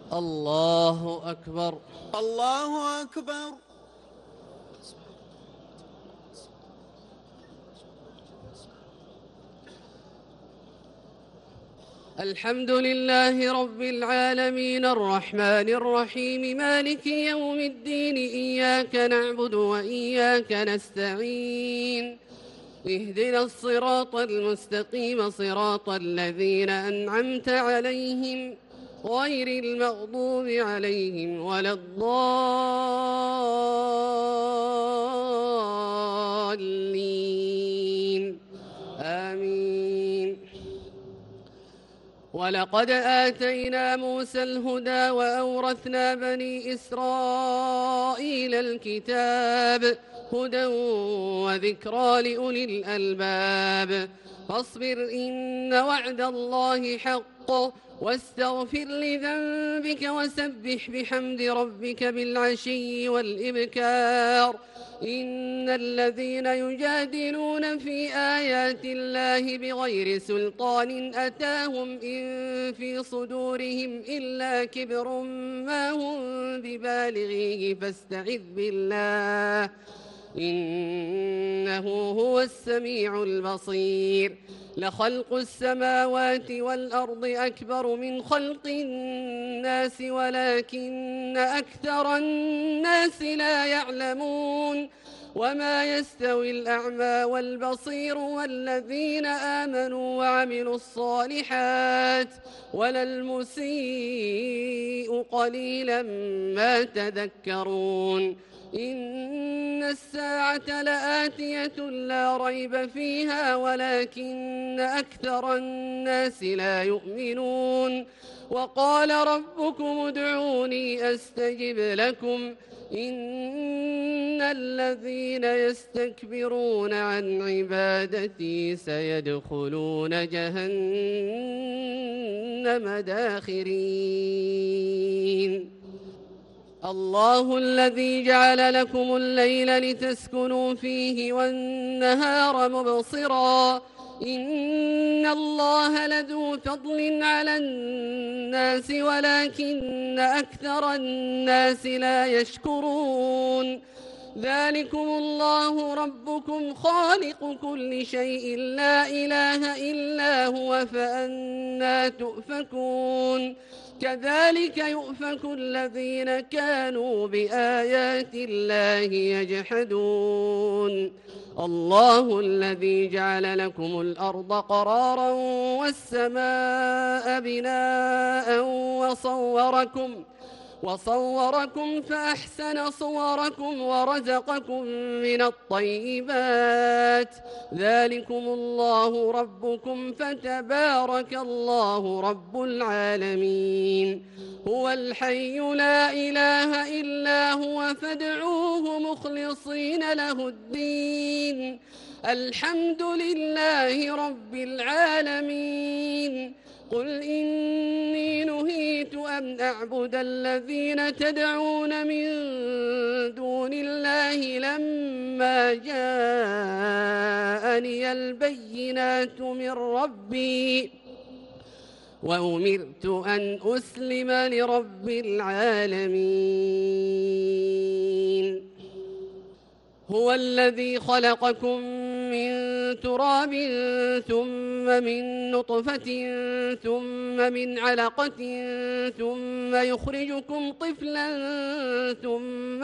الله أكبر. الله أكبر. الحمد لله رب العالمين الرحمن الرحيم مالك يوم الدين إياك نعبد وإياك نستعين اهدنا الصراط المستقيم صراط الذين أنعمت عليهم غير المغضوب عليهم ولا الضالين آمين. ولقد آتينا موسى الهدى وأورثنا بني إسرائيل الكتاب هدى وذكرى لأولي الألباب. فاصبر إن وعد الله حق واستغفر لذنبك وسبح بحمد ربك بالعشي والإبكار. إن الذين يجادلون في آيات الله بغير سلطان أتاهم إن في صدورهم إلا كبر ما هم ببالغيه فاستعذ بالله إنه هو السميع البصير. لخلق السماوات والأرض أكبر من خلق الناس ولكن أكثر الناس لا يعلمون. وما يستوي الأعمى والبصير والذين آمنوا وعملوا الصالحات ولا المسيء قليلا ما تذكرون. إن الساعة لآتية لا ريب فيها ولكن أكثر الناس لا يؤمنون. وقال ربكم ادعوني أستجب لكم إن الذين يستكبرون عن عبادتي سيدخلون جهنم داخرين. الله الذي جعل لكم الليل لتسكنوا فيه والنهار مبصرا إن الله لذو فضل على الناس ولكن أكثر الناس لا يشكرون. ذلكم الله ربكم خالق كل شيء لا إله إلا هو فأنى تؤفكون. كذلك يؤفك الذين كانوا بآيات الله يجحدون. الله الذي جعل لكم الأرض قرارا والسماء بناء وصوركم فأحسن صوركم ورزقكم من الطيبات. ذلكم الله ربكم فتبارك الله رب العالمين. هو الحي لا إله إلا هو فادعوه مخلصين له الدين. الحمد لله رب العالمين. قل إني نهيت أن أعبد الذين تدعون من دون الله لما جاءني البينات من ربي وأمرت أن أسلم لرب العالمين. هو الذي خلقكم من تراب ثم من نطفة ثم من علقة ثم يخرجكم طفلا ثم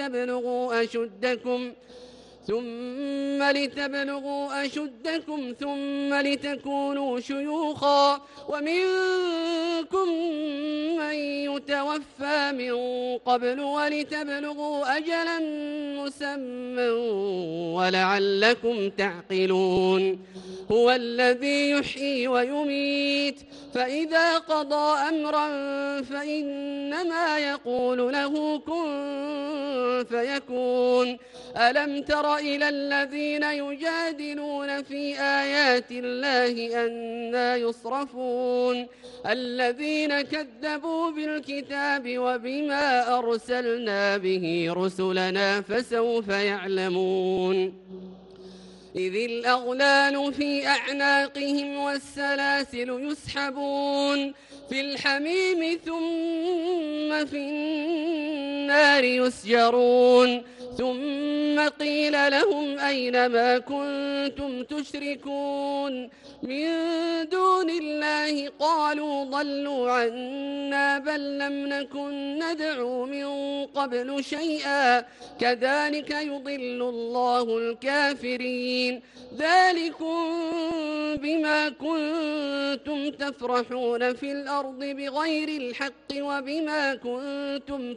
لتبلغوا أشدكم ثم لتكونوا شيوخا ومنكم من يتوفى من قبل ولتبلغوا أجلا مسمى ولعلكم تعقلون. هو الذي يحيي ويميت فإذا قضى أمرا فإنما يقول له كن فيكون. ألم تر إلى الذين يجادلون في آيات الله أنى يصرفون الذين كذبوا بالكتاب وبما أرسلنا به رسلنا فسوف يعلمون. إذ الأغلال في أعناقهم والسلاسل يسحبون في الحميم ثم ثم في النار يسجرون ثم قيل لهم أين ما كنتم تشركون من دون الله قالوا ضلوا عنا بل لم نكن ندعو من قبل شيئا كذلك يضل الله الكافرين ذلكم بما كنتم تفرحون في الأرض بغير الحق وبما كنتم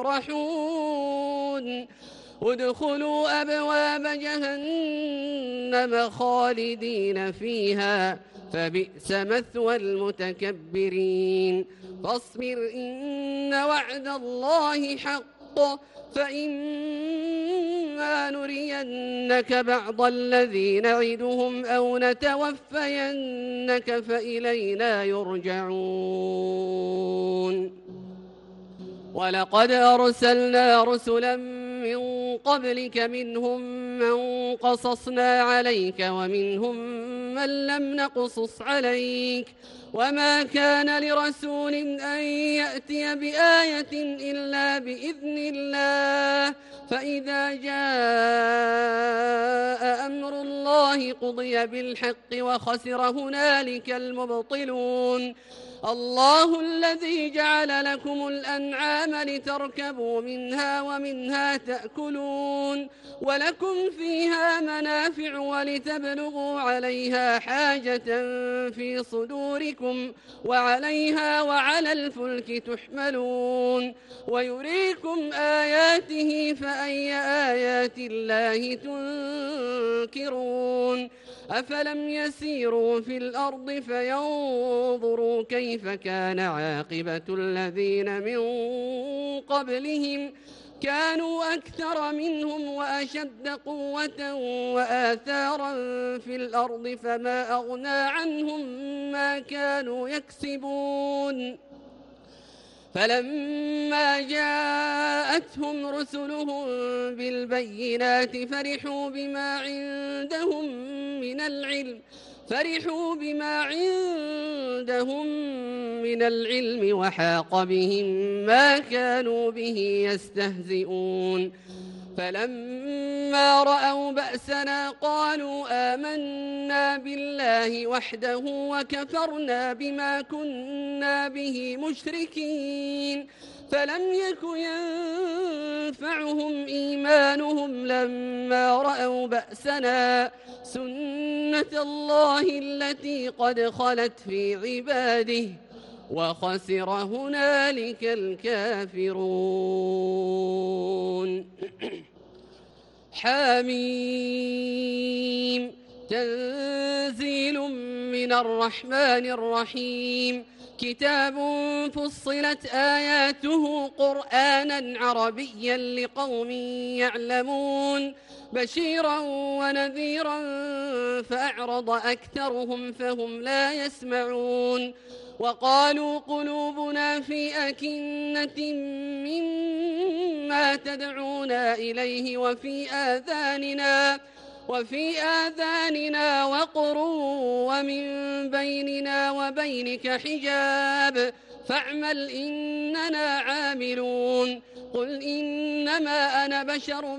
تمرحون ادخلوا أبواب جهنم خالدين فيها فبئس مثوى المتكبرين فاصبر إن وعد الله حق فإما نرينك بعض الذي نعدهم أو نتوفينك فإلينا يرجعون ولقد أرسلنا رسلا من قبلك منهم من قصصنا عليك ومنهم من لم نقصص عليك وما كان لرسول أن يأتي بآية إلا بإذن الله فإذا جاء أمر الله قضي بالحق وخسر هنالك المبطلون الله الذي جعل لكم الأنعام لتركبوا منها ومنها تأكلون ولكم فيها منافع ولتبلغوا عليها حاجة في صدوركم وعليها وعلى الفلك تحملون ويريكم آياته فأي آيات الله تنكرون أفلم يسيروا في الأرض فينظروا كيف كان عاقبة الذين من قبلهم كانوا أكثر منهم وأشد قوة وآثارا في الأرض فما أغنى عنهم ما كانوا يكسبون فلما جاءتهم رسلهم بالبينات فرحوا بما عندهم من العلم وحاق بهم ما كانوا به يستهزئون فلما رأوا بأسنا قالوا آمنا بالله وحده وكفرنا بما كنا به مشركين فلم يك ينفعهم إيمانهم لما رأوا بأسنا سنة الله التي قد خلت في عباده وخسر هنالك الكافرون حميم تنزيل من الرحمن الرحيم كتاب فصلت آياته قرآنا عربيا لقوم يعلمون بشيرا ونذيرا فأعرض أكثرهم فهم لا يسمعون وقالوا قلوبنا في أكنة مما تدعونا إليه وفي آذاننا وقر ومن بيننا وبينك حجاب فاعمل إننا عاملون قل إنما أنا بشر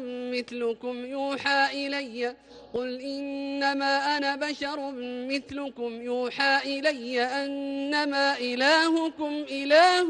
مثلكم يوحى إلي أنما إلهكم إله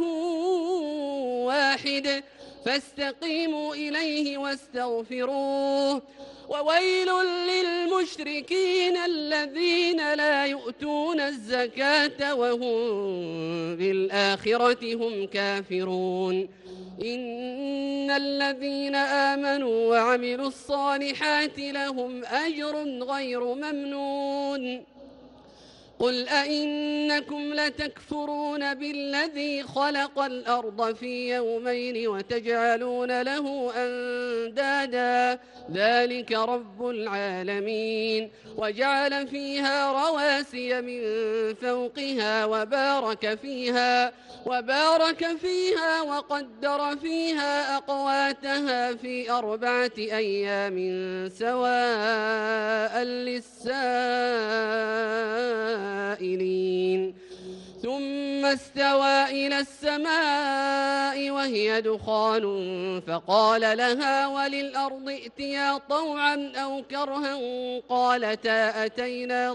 واحد فاستقيموا إليه واستغفروه وويل للمشركين الذين لا يؤتون الزكاة وهم بالآخرة هم كافرون إن الذين آمنوا وعملوا الصالحات لهم أجر غير ممنون قل أئنكم لتكفرون بالذي خلق الأرض في يومين وتجعلون له أندادا ذلك رب العالمين وجعل فيها رواسي من فوقها وبارك فيها وقدر فيها أقواتها في 4 أيام سواء للسائلين ثم استوى إلى السماء وهي دخان فقال لها وللأرض ائتيا طوعا أو كرها قالتا أتينا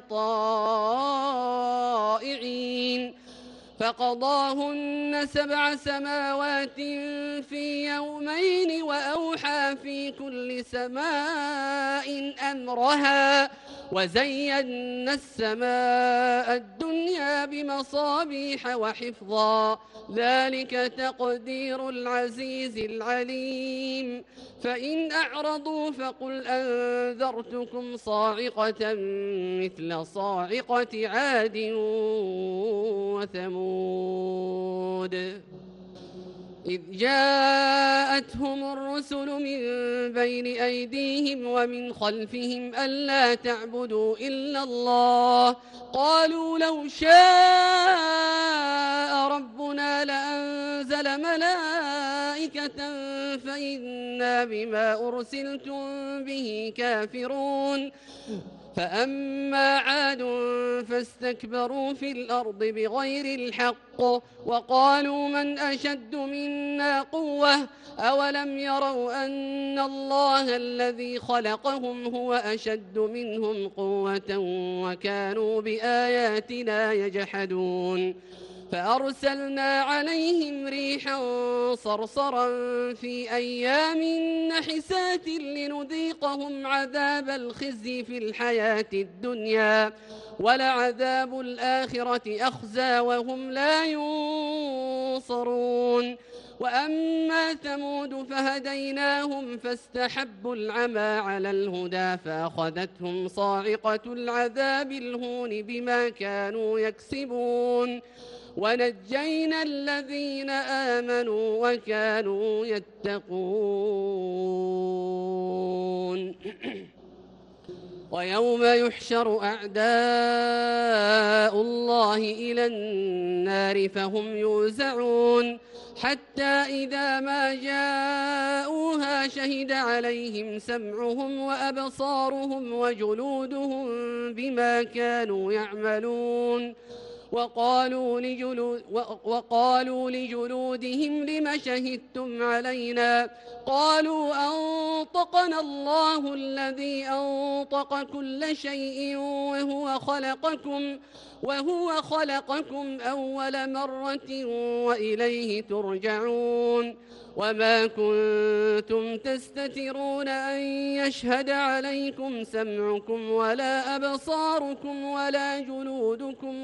طائعين فقضاهن 7 سماوات في يومين وأوحى في كل سماء أمرها وزينا السماء الدنيا بمصابيح وحفظا ذلك تقدير العزيز العليم فإن أعرضوا فقل أنذرتكم صاعقة مثل صاعقة عاد وثمود إذ جاءتهم الرسل من بين أيديهم ومن خلفهم ألا تعبدوا إلا الله قالوا لو شاء ربنا لأنزل ملائكة فإنا بما أرسلتم به كافرون فأما عاد فاستكبروا في الأرض بغير الحق وقالوا من أشد منا قوة أولم يروا أن الله الذي خلقهم هو أشد منهم قوة وكانوا بآياتنا يجحدون فأرسلنا عليهم ريحا صرصرا في أيام نحسات لنذيقهم عذاب الخزي في الحياة الدنيا ولعذاب الآخرة أخزى وهم لا ينصرون وأما ثمود فهديناهم فاستحبوا العمى على الهدى فأخذتهم صاعقة العذاب الهون بما كانوا يكسبون ونجينا الذين آمنوا وكانوا يتقون ويوم يحشر أعداء الله إلى النار فهم يوزعون حتى إذا ما جاءوها شهد عليهم سمعهم وأبصارهم وجلودهم بما كانوا يعملون وقالوا لجلودهم لم شهدتم علينا قالوا أنطقنا الله الذي أنطق كل شيء وهو خلقكم أول مرة وإليه ترجعون وما كنتم تستترون أن يشهد عليكم سمعكم ولا أبصاركم ولا جلودكم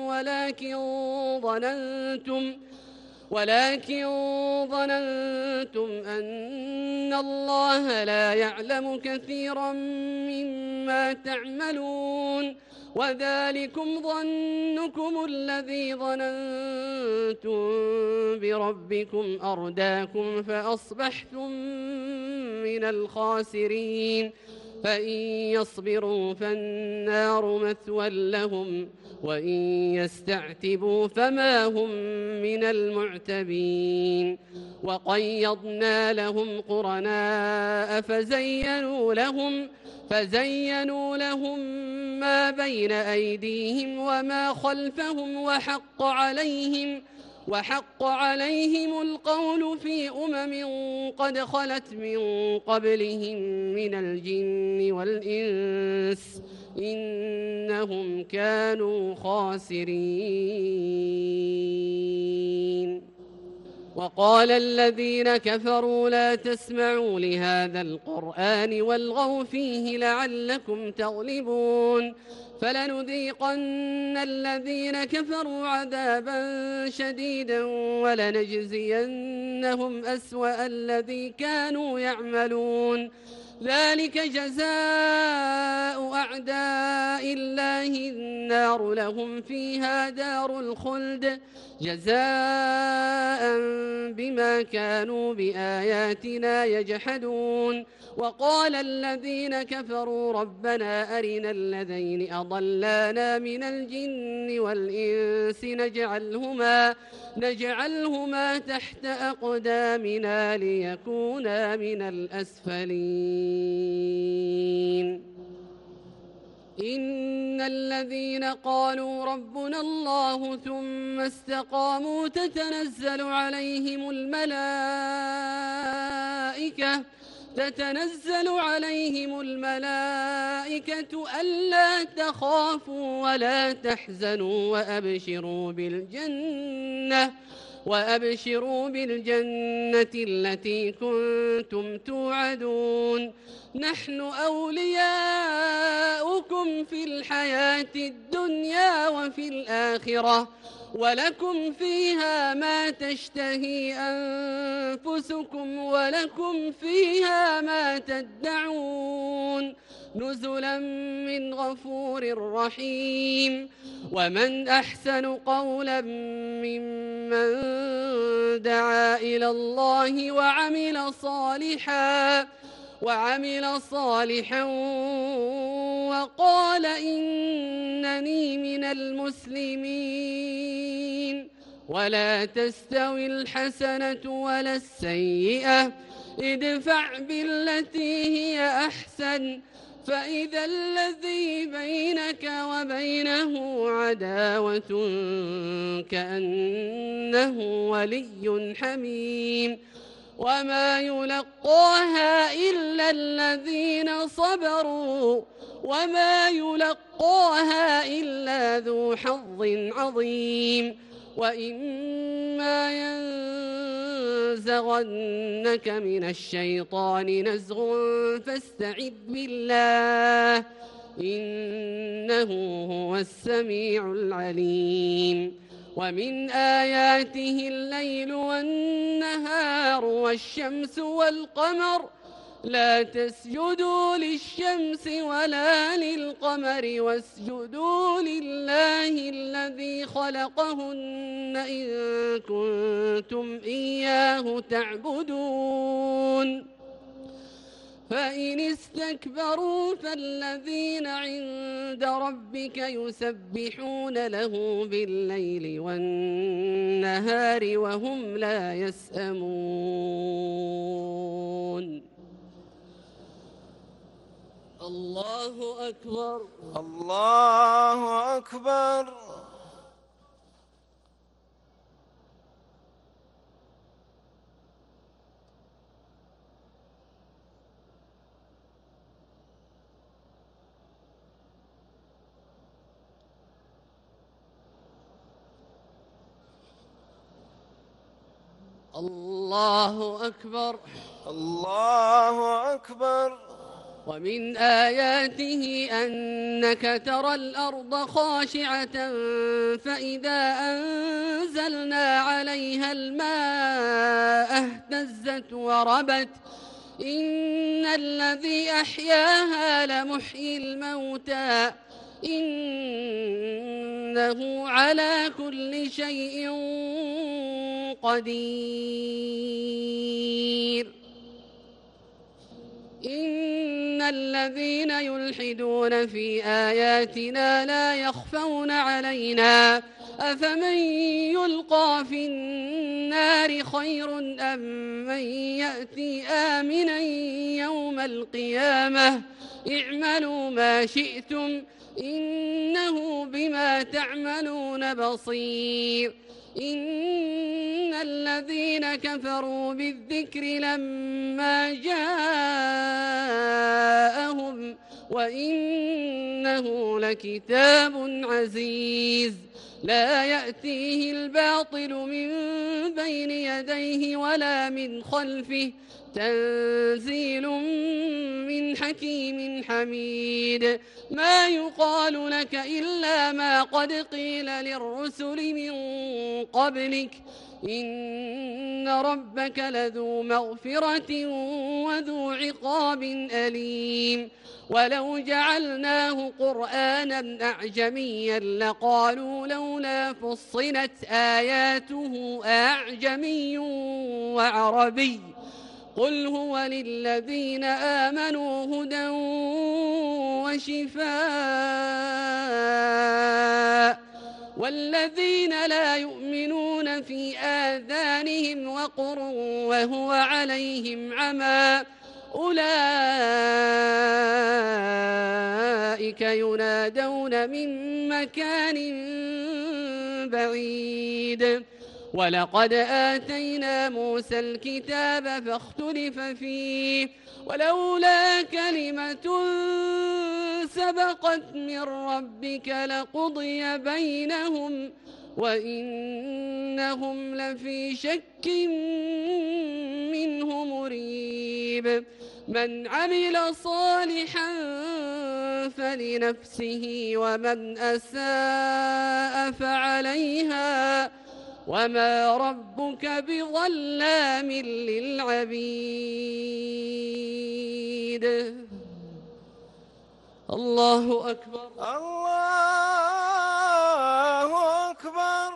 ولكن ظننتم أن الله لا يعلم كثيرا مما تعملون وذلكم ظنكم الذي ظننتم بربكم أرداكم فأصبحتم من الخاسرين فإن يصبروا فالنار مثوى لهم وإن يستعتبوا فما هم من المعتبين وقيضنا لهم قرناء فزينوا لهم ما بين أيديهم وما خلفهم وحق عليهم القول في قد خلت من قبلهم من الجن والإنس إنهم كانوا خاسرين وقال الذين كفروا لا تسمعوا لهذا القرآن والغوا فيه لعلكم تغلبون فلنذيقن الذين كفروا عذابا شديدا ولنجزينهم أسوأ الذي كانوا يعملون ذلك جزاء أعداء الله النار لهم فيها دار الخلد جزاء بما كانوا بآياتنا يجحدون وقال الذين كفروا ربنا أرنا الذين أضلانا من الجن والإنس نجعلهما تحت أقدامنا ليكونا من الأسفلين إن الذين قالوا ربنا الله ثم استقاموا تتنزل عليهم الملائكة ألا تخافوا ولا تحزنوا وأبشروا بالجنة التي كنتم توعدون نحن أولياؤكم في الحياة الدنيا وفي الآخرة ولكم فيها ما تشتهي أنفسكم ولكم فيها ما تدعون نزلا من غفور رحيم ومن أحسن قولا ممن دعا إلى الله وعمل صالحا وقال إنني من المسلمين ولا تستوي الحسنة ولا السيئة ادفع بالتي هي أحسن فإذا الذي بينك وبينه عداوة كأنه ولي حميم وما يلقاها إلا الذين صبروا وما يلقاها إلا ذو حظ عظيم وإما ينزغنك من الشيطان نزغ فاستعذ بالله إنه هو السميع العليم ومن آياته الليل والنهار والشمس والقمر لا تسجدوا للشمس ولا للقمر واسجدوا لله الذي خلقهن إن كنتم إياه تعبدون فإن استكبروا فالذين عند ربك يسبحون له بالليل والنهار وهم لا يسأمون الله أكبر الله أكبر الله أكبر الله أكبر ومن آياته أنك ترى الأرض خاشعة فإذا أنزلنا عليها الماء اهتزت وربت إن الذي أحياها لمحيي الموتى إنه على كل شيء قدير إن الذين يلحدون في آياتنا لا يخفون علينا أفمن يلقى في النار خير أم من يأتي آمنا يوم القيامة اعملوا ما شئتم إنه بما تعملون بصير إن الذين كفروا بالذكر لما جاءهم وإنه لكتاب عزيز لا يأتيه الباطل من بين يديه ولا من خلفه تنزيل من حكيم حميد ما يقال لك إلا ما قد قيل للرسل من قبلك إن ربك لذو مغفرة وذو عقاب أليم ولو جعلناه قرآنا أعجميا لقالوا لولا فصلت آياته أعجمي وعربي قل هو للذين آمنوا هدى وشفاء والذين لا يؤمنون في آذانهم وقر وهو عليهم عمى أولئك ينادون من مكان بعيد ولقد آتينا موسى الكتاب فاختلف فيه ولولا كلمة سبقت من ربك لقضي بينهم وإنهم لفي شك منه مريب من عمل صالحا فلنفسه ومن أساء فعليها وما ربك بظلام للعبيد. الله أكبر. الله أكبر.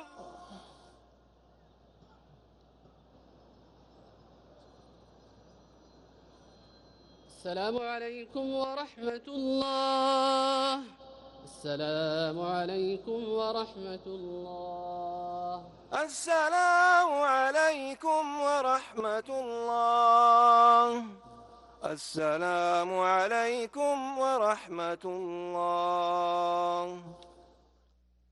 السلام عليكم ورحمة الله. السلام عليكم ورحمة الله. السلام عليكم ورحمة الله. السلام عليكم ورحمة الله.